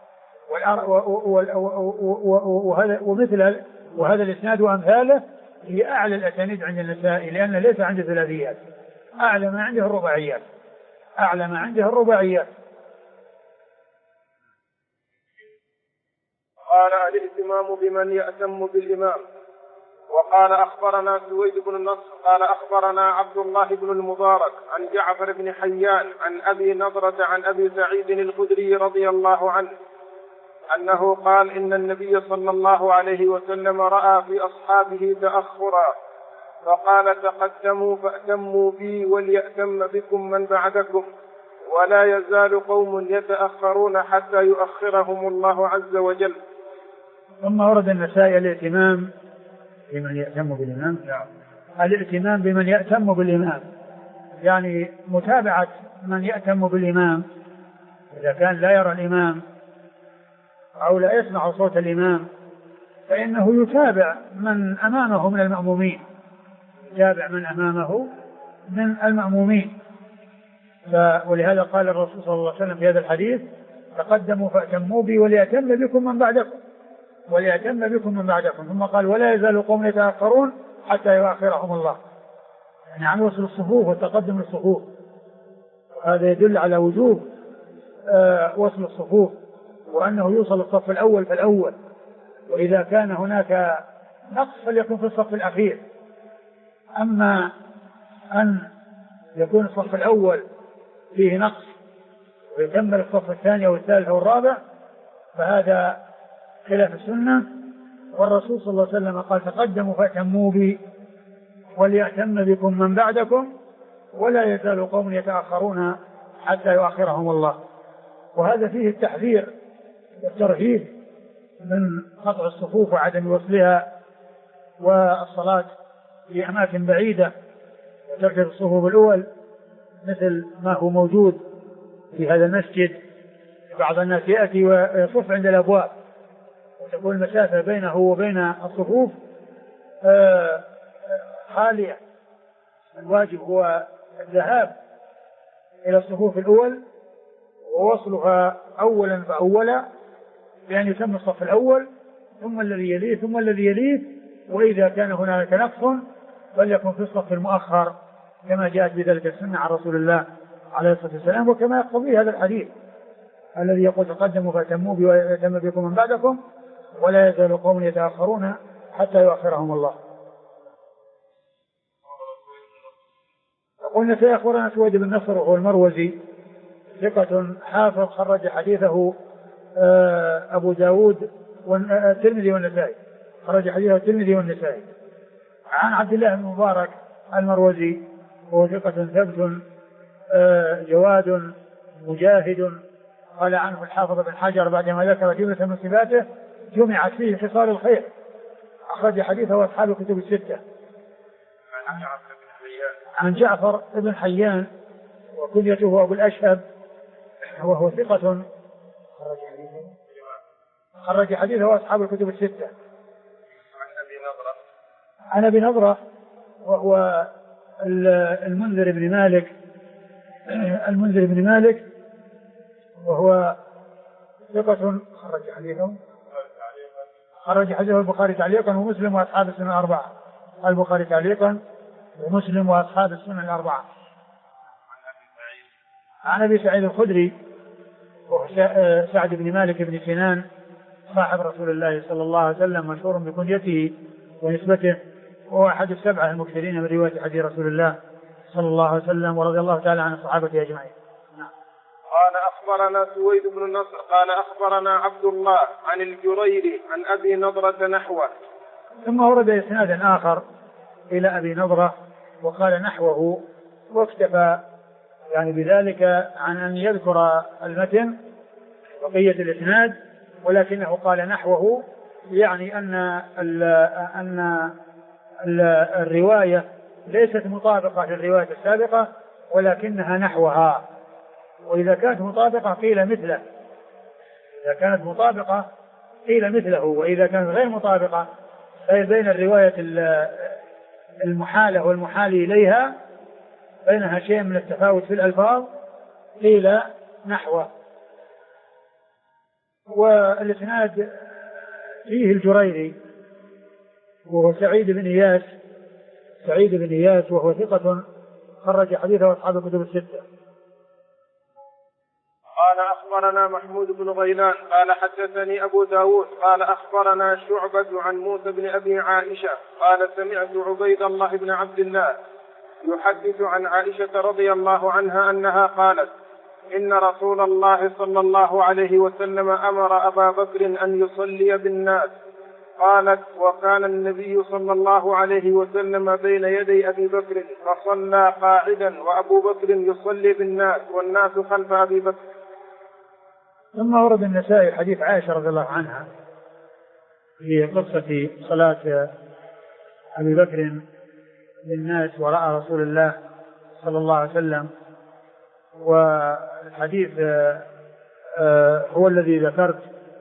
وهذا الإسناد وأمثاله هي أعلى الأسانيد عند النسائي، لأن ليس عنده ثلاثيات، أعلى ما عنده الرباعيات، أعلى ما عنده الرباعيات. قال الاهتمام بمن يأتم بالإمام. وقال أخبرنا سويد بن النصر قال أخبرنا عبد الله بن المبارك عن جعفر بن حيان عن أبي نضرة عن أبي سعيد الخدري رضي الله عنه أنه قال إن النبي صلى الله عليه وسلم رأى في أصحابه تأخرا فقال تقدموا فأتموا بي وليأتم بكم من بعدكم ولا يزال قوم يتأخرون حتى يؤخرهم الله عز وجل. ثم ورد النسائي الاهتمام بمن يأتم بالإمام. الاهتمام بمن يأتم بالإمام يعني متابعة من يأتم بالإمام، إذا كان لا يرى الإمام أو لا يسمع صوت الإمام فإنه يتابع من أمامه من المأمومين، يتابع من أمامه من المأمومين. ولهذا قال الرسول صلى الله عليه وسلم في هذا الحديث تقدموا فأتموا بي وليأتم بكم من بعدكم، وليأتم بكم من بعدكم. ثم قال ولا يزال قوم يتأخرون حتى يؤخرهم الله، يعني عن وصل الصفوف والتقدم للصفوف. هذا يدل على وجوب وصل الصفوف، وأنه يوصل الصف الأول فالأول، وإذا كان هناك نقص فليكن في الصف الأخير. أما أن يكون الصف الأول فيه نقص ويكمل الصف الثاني والثالث والرابع فهذا خلاف السنة. والرسول صلى الله عليه وسلم قال تقدموا فأتموا بي وليأتم بكم من بعدكم ولا يزال قوم يتأخرون حتى يؤخرهم الله. وهذا فيه التحذير والترهيب من قطع الصفوف وعدم وصلها والصلاة في أماكن بعيدة وترك الصفوف الأول، مثل ما هو موجود في هذا المسجد. بعض الناس يأتي ويصف عند الأبواب وتكون المسافة بينه وبين الصفوف خالية. الواجب هو الذهاب إلى الصفوف الأول ووصلها أولا فأولا، بأن يتم الصف الأول ثم الذي يليه ثم الذي يليه، وإذا كان هناك نقص فليكن في الصف المؤخر كما جاءت بذلك السنة عن رسول الله عليه الصلاة والسلام، وكما يقتضي هذا الحديث الذي يقول تقدموا فأتموا بي ويأتم بكم من بعدكم ولا يزال قوم يتأخرون حتى يؤخرهم الله. قلنا سيخبرنا سويد بن نصر وهو المروزي ثقة حافظ خرج حديثه أبو داود والترمذي والنسائي، خرج حديثه الترمذي والنسائي. عن عبد الله بن مبارك المروزي وهو ثقة ثبت جواد مجاهد. قال عنه الحافظ بن حجر بعدما ذكر جملة من صفاته جمعت فيه خصال الخير، أخرج حديثه أصحاب الكتب الستة. عن جعفر بن حيان وكنيته أبو الأشهب وهو ثقة خرج حديثه أصحاب الكتب الستة. عن أبي نضرة وهو المنذر بن مالك وهو ثقة خرج حديثه البخاري تعليقا ومسلم وأصحاب السنن الأربعة. البخاري تعليقا ومسلم وأصحاب السنن الأربعة. عن أبي سعيد الخدري وهو سعد بن مالك بن سنان صاحب رسول الله صلى الله عليه وسلم مشهور بكنيته ونسبته، وهو أحد السبعة المكثرين من رواية حديث رسول الله صلى الله عليه وسلم ورضي الله تعالى عن الصحابة أجمعين. قال أخبرنا سويد بن نصر قال أخبرنا عبد الله عن الجريري عن أبي نضرة نحوه. ثم ورد إسناد آخر إلى أبي نضرة وقال نحوه، واكتفى يعني بذلك عن أن يذكر المتن بقية الإسناد، ولكنه قال نحوه يعني أن الرواية ليست مطابقة للرواية السابقة ولكنها نحوها، وإذا كانت مطابقة قيل مثله، إذا كانت مطابقة قيل مثله، وإذا كانت غير مطابقة أي بين الرواية المحالة والمحال إليها بينها شيء من التفاوت في الألفاظ قيل نحوه. والإسناد فيه الجريري وهو سعيد بن إياس وهو ثقة خرج حديثه أصحاب الكتب الستة. قال أخبرنا محمود بن غيلان قال حدثني أبو داود قال أخبرنا شعبة عن موسى بن أبي عائشة قال سمعت عبيد الله بن عبد الله يحدث عن عائشة رضي الله عنها أنها قالت إن رسول الله صلى الله عليه وسلم أمر أبا بكر أن يصلي بالناس. قالت وكان النبي صلى الله عليه وسلم بين يدي أبي بكر فصلى قاعدا وأبو بكر يصلي بالناس والناس خلف أبي بكر. ثم ورد النسائي حديث عائشة رضي الله عنها في قصة صلاة أبي بكر للناس وراء رسول الله صلى الله عليه وسلم، والحديث هو الذي ذكرت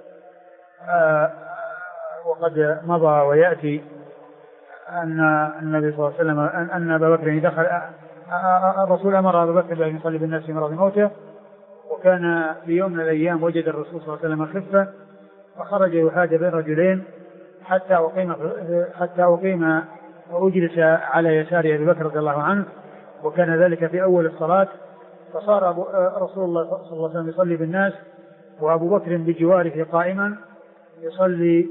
وقد مضى ويأتي أن النبي صلى الله عليه وسلم أن أبا بكر دخل الرسول أمر أبا بكر بأن يصلي بالناس في مرض موته، وكان في يوم من الأيام وجد الرسول صلى الله عليه وسلم خفة فخرج يحاج بين رجلين حتى أقيم وأجلس على يسار أبي بكر رضي الله عنه، وكان ذلك في أول الصلاة، فصار رسول الله صلى الله عليه وسلم يصلي بالناس وأبو بكر بجواره قائما يصلي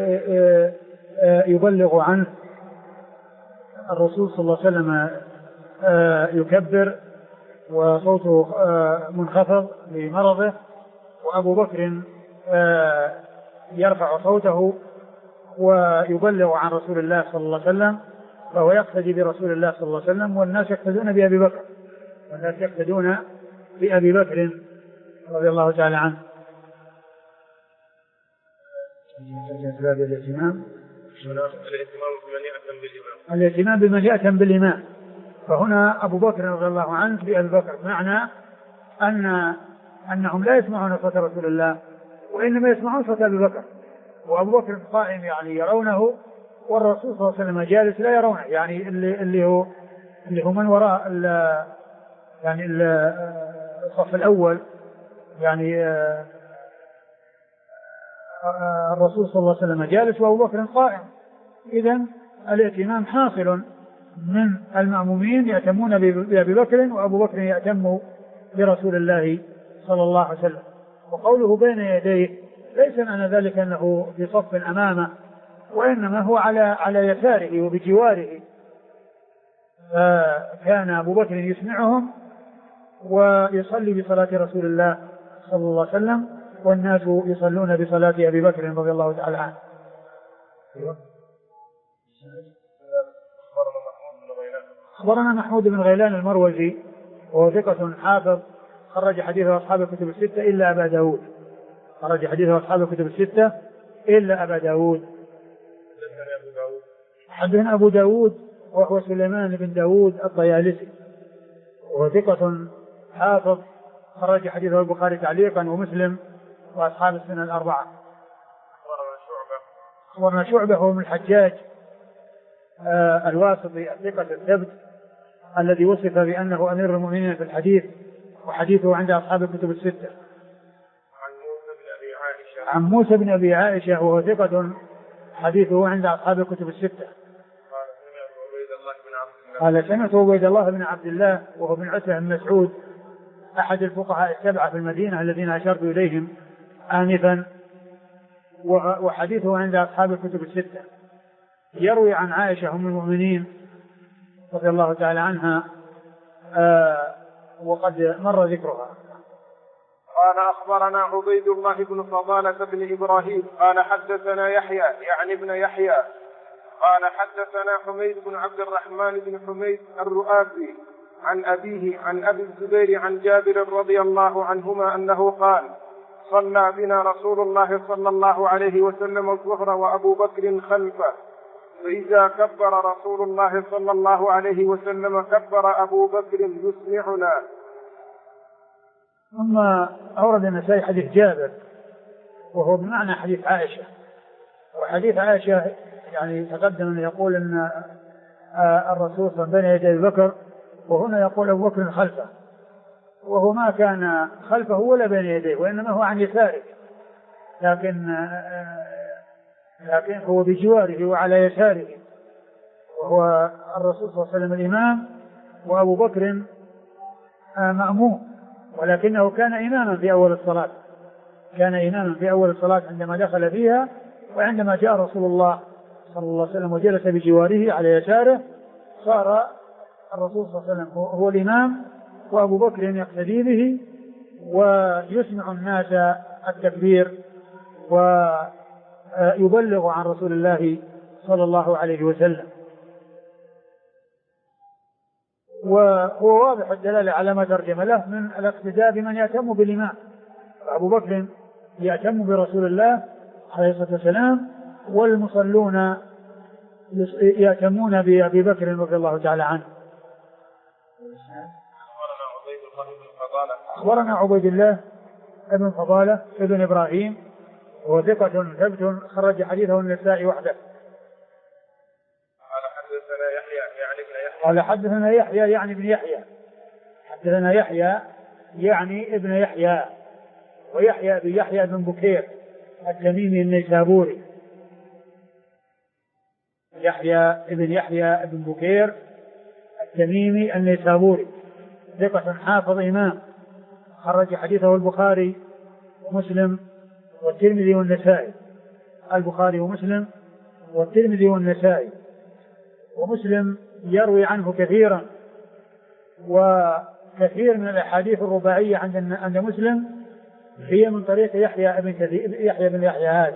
يبلغ عنه. الرسول صلى الله عليه وسلم يكبر وصوته منخفض لمرضه، وأبو بكر يرفع صوته ويبلغ عن رسول الله صلى الله عليه وسلم، فهو يقتدي برسول الله صلى الله عليه وسلم والناس يقتدون بأبي بكر رضي الله تعالى عنه. الاهتمام بمن يأتم بالإمام، فهنا أبو بكر رضي الله عنه بأبي بكر، معنى أنهم لا يسمعون صوت رسول الله وإنما يسمعون صوت أبي بكر، وأبو بكر قائم يعني يرونه، والرسول صلى الله عليه وسلم جالس لا يرونه، يعني اللي هو من وراء يعني الصف الأول، يعني الرسول صلى الله عليه وسلم جالس وأبو بكر قائم. إذن الاهتمام حاصل من المأمومين يأتمون بأبي بكر وأبو بكر يأتم برسول الله صلى الله عليه وسلم. وقوله بين يديه ليس معنى ذلك أنه في صف أمامه، وإنما هو على يساره وبجواره، كان أبو بكر يسمعهم ويصلي بصلاة رسول الله صلى الله عليه وسلم والناس يصلون بصلاة أبي بكر رضي الله تعالى عنه. أخبرنا محمود بن غيلان المروزي وهو ثقة حافظ خرج حديثه أصحاب الكتب الستة إلا أبا داود. خرج حديثه أصحاب الكتب الستة إلا أبا داود. حدثنا أبو داود وهو سليمان بن داود الطيالسي وهو ثقة حافظ خرج حديثه البخاري تعليقا ومسلم وأصحاب السنن الأربعة. أخبرنا شعبة هو من الحجاج الواسطي الثقة الثبت الذي وصف بأنه أمير المؤمنين في الحديث وحديثه عند أصحاب الكتب الستة. عن موسى بن أبي عائشة وهو ثقة حديثه عند أصحاب الكتب الستة. قال سمعت عبيد الله بن عبد الله وهو بن عتبة بن مسعود أحد الفقهاء السبعة في المدينة الذين أشرت إليهم آنفا وحديثه عند أصحاب الكتب الستة. يروي عن عائشة أم المؤمنين رضي الله تعالى عنها وقد مر ذكرها. قال أخبرنا عبيد الله بن فضالة بن إبراهيم قال حدثنا يحيى يعني ابن يحيى قال حدثنا حميد بن عبد الرحمن بن حميد الرؤاسي عن أبيه عن أبي الزبير عن جابر رضي الله عنهما أنه قال صلى بنا رسول الله صلى الله عليه وسلم الظهر وأبو بكر خلفه فإذا كبر رسول الله صلى الله عليه وسلم كبر أبو بكر يسمعنا. ثم أورد النسائي حديث جابر وهو بمعنى حديث عائشة. وحديث عائشة يعني تقدم أن يقول أن الرسول صلى بين يدي أبي بكر وهنا يقول أبو بكر خلفه وهو ما كان خلفه ولا بين يديه وإنما هو عن يساره لكن هو بجواره وعلى يساره وهو الرسول صلى الله عليه وسلم الإمام وأبو بكر مأموم ولكنه كان إماما في أول الصلاة. كان إماما في أول الصلاة عندما دخل فيها وعندما جاء رسول الله صلى الله عليه وسلم وجلس بجواره على يساره صار الرسول صلى الله عليه وسلم هو الإمام وأبو بكر يقتدي به ويسمع الناس التكبير ويبلغ عن رسول الله صلى الله عليه وسلم. وهو واضح الدلالة على ما ترجم له من الاقتداء بمن يأتم بالإمام. أبو بكر يأتم برسول الله عليه الصلاة والسلام والمصلون يأتمون بأبي بكر رضي الله تعالى عنه. أخبرنا عبيد الله ابن فضالة ابن إبراهيم وهو ثقة ثبت خرج حديثه النسائي وحده. قال حدثنا يحيى يعني ابن يحيى. حدثنا يحيى يعني ابن يحيى ويحيى بن يحيى بن بكير التميمي النيسابوري. يحيى ابن يحيى بن بكير التميمي النيسابوري ثقة حافظ إمام خرج حديثه البخاري ومسلم والترمذي والنسائي. البخاري ومسلم والترمذي والنسائي. ومسلم يروي عنه كثيرا وكثير من الأحاديث الرباعية عند مسلم هي من طريق يحيى بن يحيى هذا.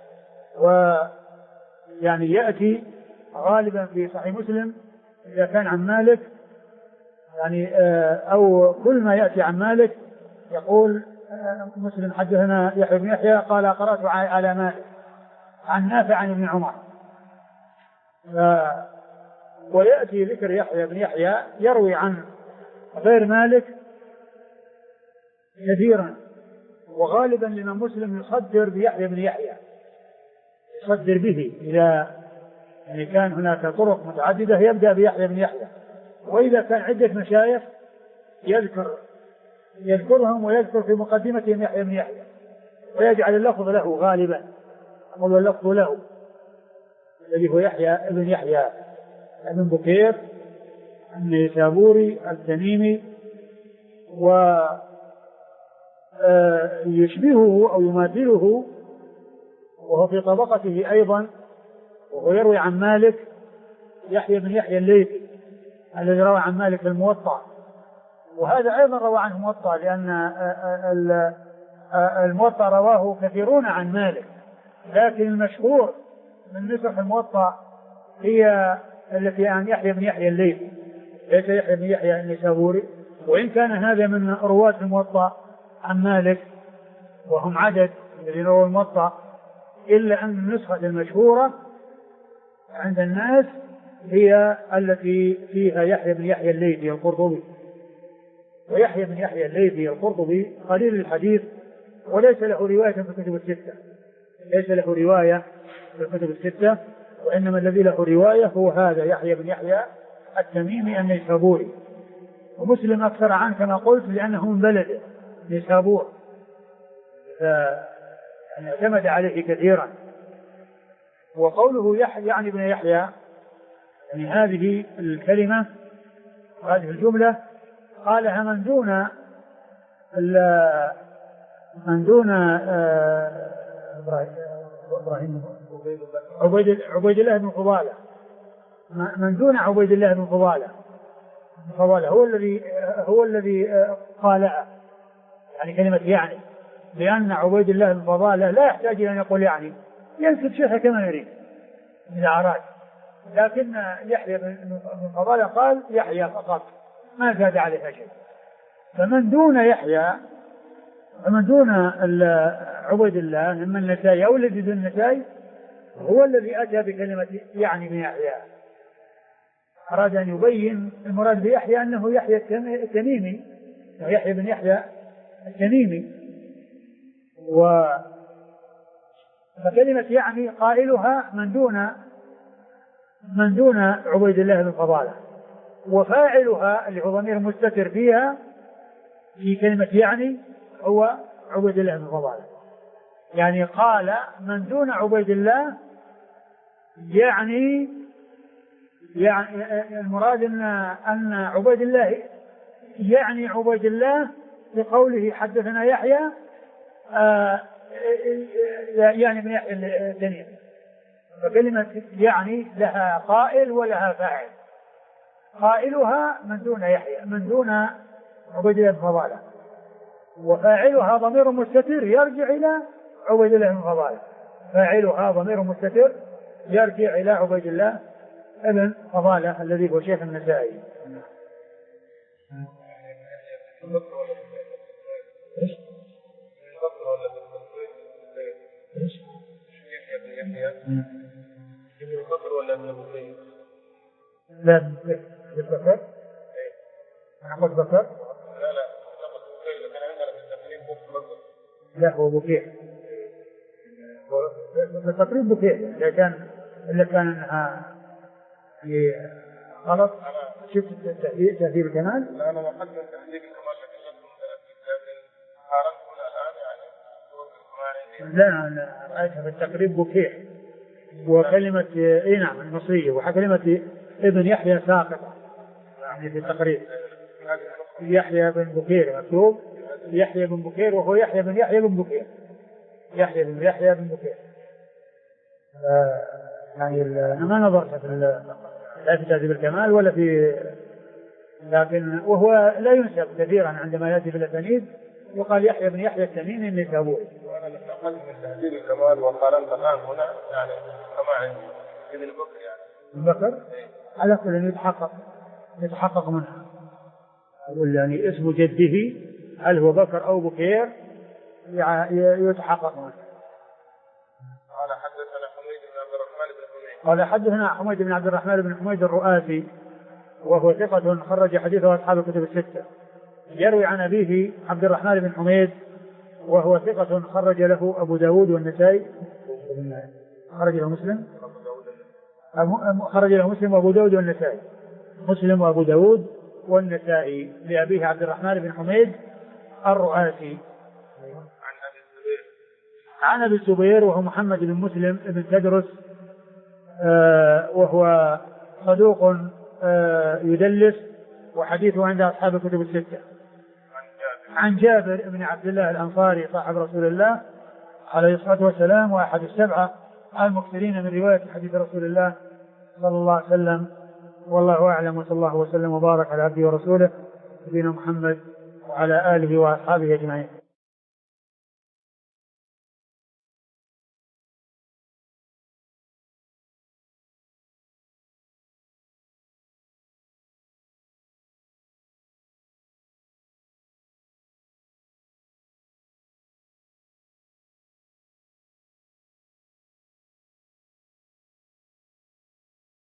ويعني يأتي غالبا في صحيح مسلم إذا كان عن مالك يعني أو كل ما يأتي عن مالك يقول مسلم حدثنا يحيى بن يحيى قال قرأت على مالك عن نافع عن ابن عمر. ويأتي ذكر يحيى بن يحيى يروي عن غير مالك كثيرا وغالبا لمن مسلم يصدر بيحيى بن يحيى يصدر به إذا يعني كان هناك طرق متعددة يبدأ بيحيى بن يحيى وإذا كان عدة مشايخ يذكرهم ويذكر في مقدمتهم يحيى بن يحيى ويجعل اللفظ له غالبا أقول اللفظ له الذي هو يحيى بن يحيى ابن بكير النيسابوري التميمي ويشبهه أو يماثله وهو في طبقته أيضا وهو يروي عن مالك يحيى بن يحيى الليثي الذي روى عن مالك الموطأ وهذا أيضا روى عنه موطأ لأن الموطأ رواه كثيرون عن مالك لكن المشهور من نسخ الموطأ هي التي عن يحيى بن يحيى الليثي ليس يحيى بن يحيى النيسابوري، وإن كان هذا من رواة الموطأ عن مالك وهم عدد الذين رووا الموطأ، إلا أن النسخة المشهورة عند الناس هي التي فيها يحيى بن يحيى الليثي القرطبي. ويحيى بن يحيى الليثي القرطبي قليل الحديث وليس له رواية في الكتب الستة، ليس له رواية في الكتب الستة، وإنما الذي له رواية هو هذا يحيى بن يحيى التميمي النيسابوري. ومسلم أكثر عنه كما قلت لأنه من بلده نيسابور، يعني اعتمد عليه كثيرا. وقوله يعني بن يحيى، يعني هذه الكلمة هذه الجملة قالها من دون إبراهيم عبيد الله بن فضالة، من دون عبيد الله بن فضالة هو الذي قالها، يعني كلمة يعني، لأن عبيد الله بن فضالة لا يحتاج أن يقول يعني، ينسب شيخه كما يريد إذا أراد، لكن يحيى بن فضالة قال يحيى فقط ما زاد عليه شيء. فمن دون يحيى ومن دون عبيد الله مما النسائي أو الذي دون النسائي هو الذي أتى بكلمة يعني بن يحيى. أراد أن يبين المراد بيحيى أنه يحيى التميمي، يحيى بن يحيى التميمي. فكلمة يعني قائلها من دون عبيد الله بن فضالة، وفاعلها اللي هو ضمير مستتر فيها في كلمة يعني هو عبيد الله بن فضالة. يعني قال من دون عبيد الله، يعني المراد أن عبيد الله يعني عبيد الله بقوله حدثنا يحيى يعني بن يحيى التميمي. فكلمة يعني لها قائل ولها فاعل، قائلها من دون يحيى من دون عبيد الله بن فضالة، وفاعلها ضمير مستتر يرجع إلى عبيد الله بن فضالة، فاعلها ضمير مستتر يرجع إلى عبيد الله ابن فضالة الذي هو شيخ النسائي. لا ابن بكر، أنا قلت بكر، لا هو بكير، بالتقريب بكير، إذا كان أنها غلط. شفت تهذيب الكمال؟ لا أنا ما قدم تهذيب الكمال لكن قارنت هنا الآن يعني لا رأيتها في التقريب بكير، وكلمة نعم المصرية، وكلمة ابن يحيى ساقطة يعني في التقريب. يحيى بن بكير مكتوب يحيى بن بكير، وهو يحيى بن يحيى بن بكير، يحيى بن يحيى بن بكير. يعني أنا ما نظرت لا في تهذيب الكمال ولا في، لكن وهو لا ينسب كثيرا عندما يأتي في الأسانيد يقال يحيى بن يحيى التميمي النيسابوري. وأنا لما أقدم تهذيب الكمال وقارنت الآن هنا يعني كما عندي ابن بكر يعني بكر على كل يتحقق منها، أقول يعني اسم جده هل هو بكر أو بكير يتحقق منه. قال حدثنا حميد بن عبد الرحمن بن حميد الرؤاسي، وهو ثقة خرج حديثه أصحاب الكتب الستة. يروي عن أبيه عبد الرحمن بن حميد، وهو ثقة خرج له أبو داود والنسائي، خرج له مسلم وأبو داود والنسائي، مسلم وأبو داود والنسائي، لأبيه عبد الرحمن بن حميد الرؤاسي. عن أبي الزبير وهو محمد بن مسلم بن تدرس، وهو صدوق يدلس، وحديثه عند أصحاب الكتب الستة. عن جابر بن عبد الله الأنصاري صاحب رسول الله عليه الصلاة والسلام، وأحد السبعة المكثرين من رواية حديث رسول الله صلى الله عليه وسلم. والله أعلم، وصلى الله وسلم وبارك على عبده ورسوله نبينا محمد وعلى آله وأصحابه أجمعين.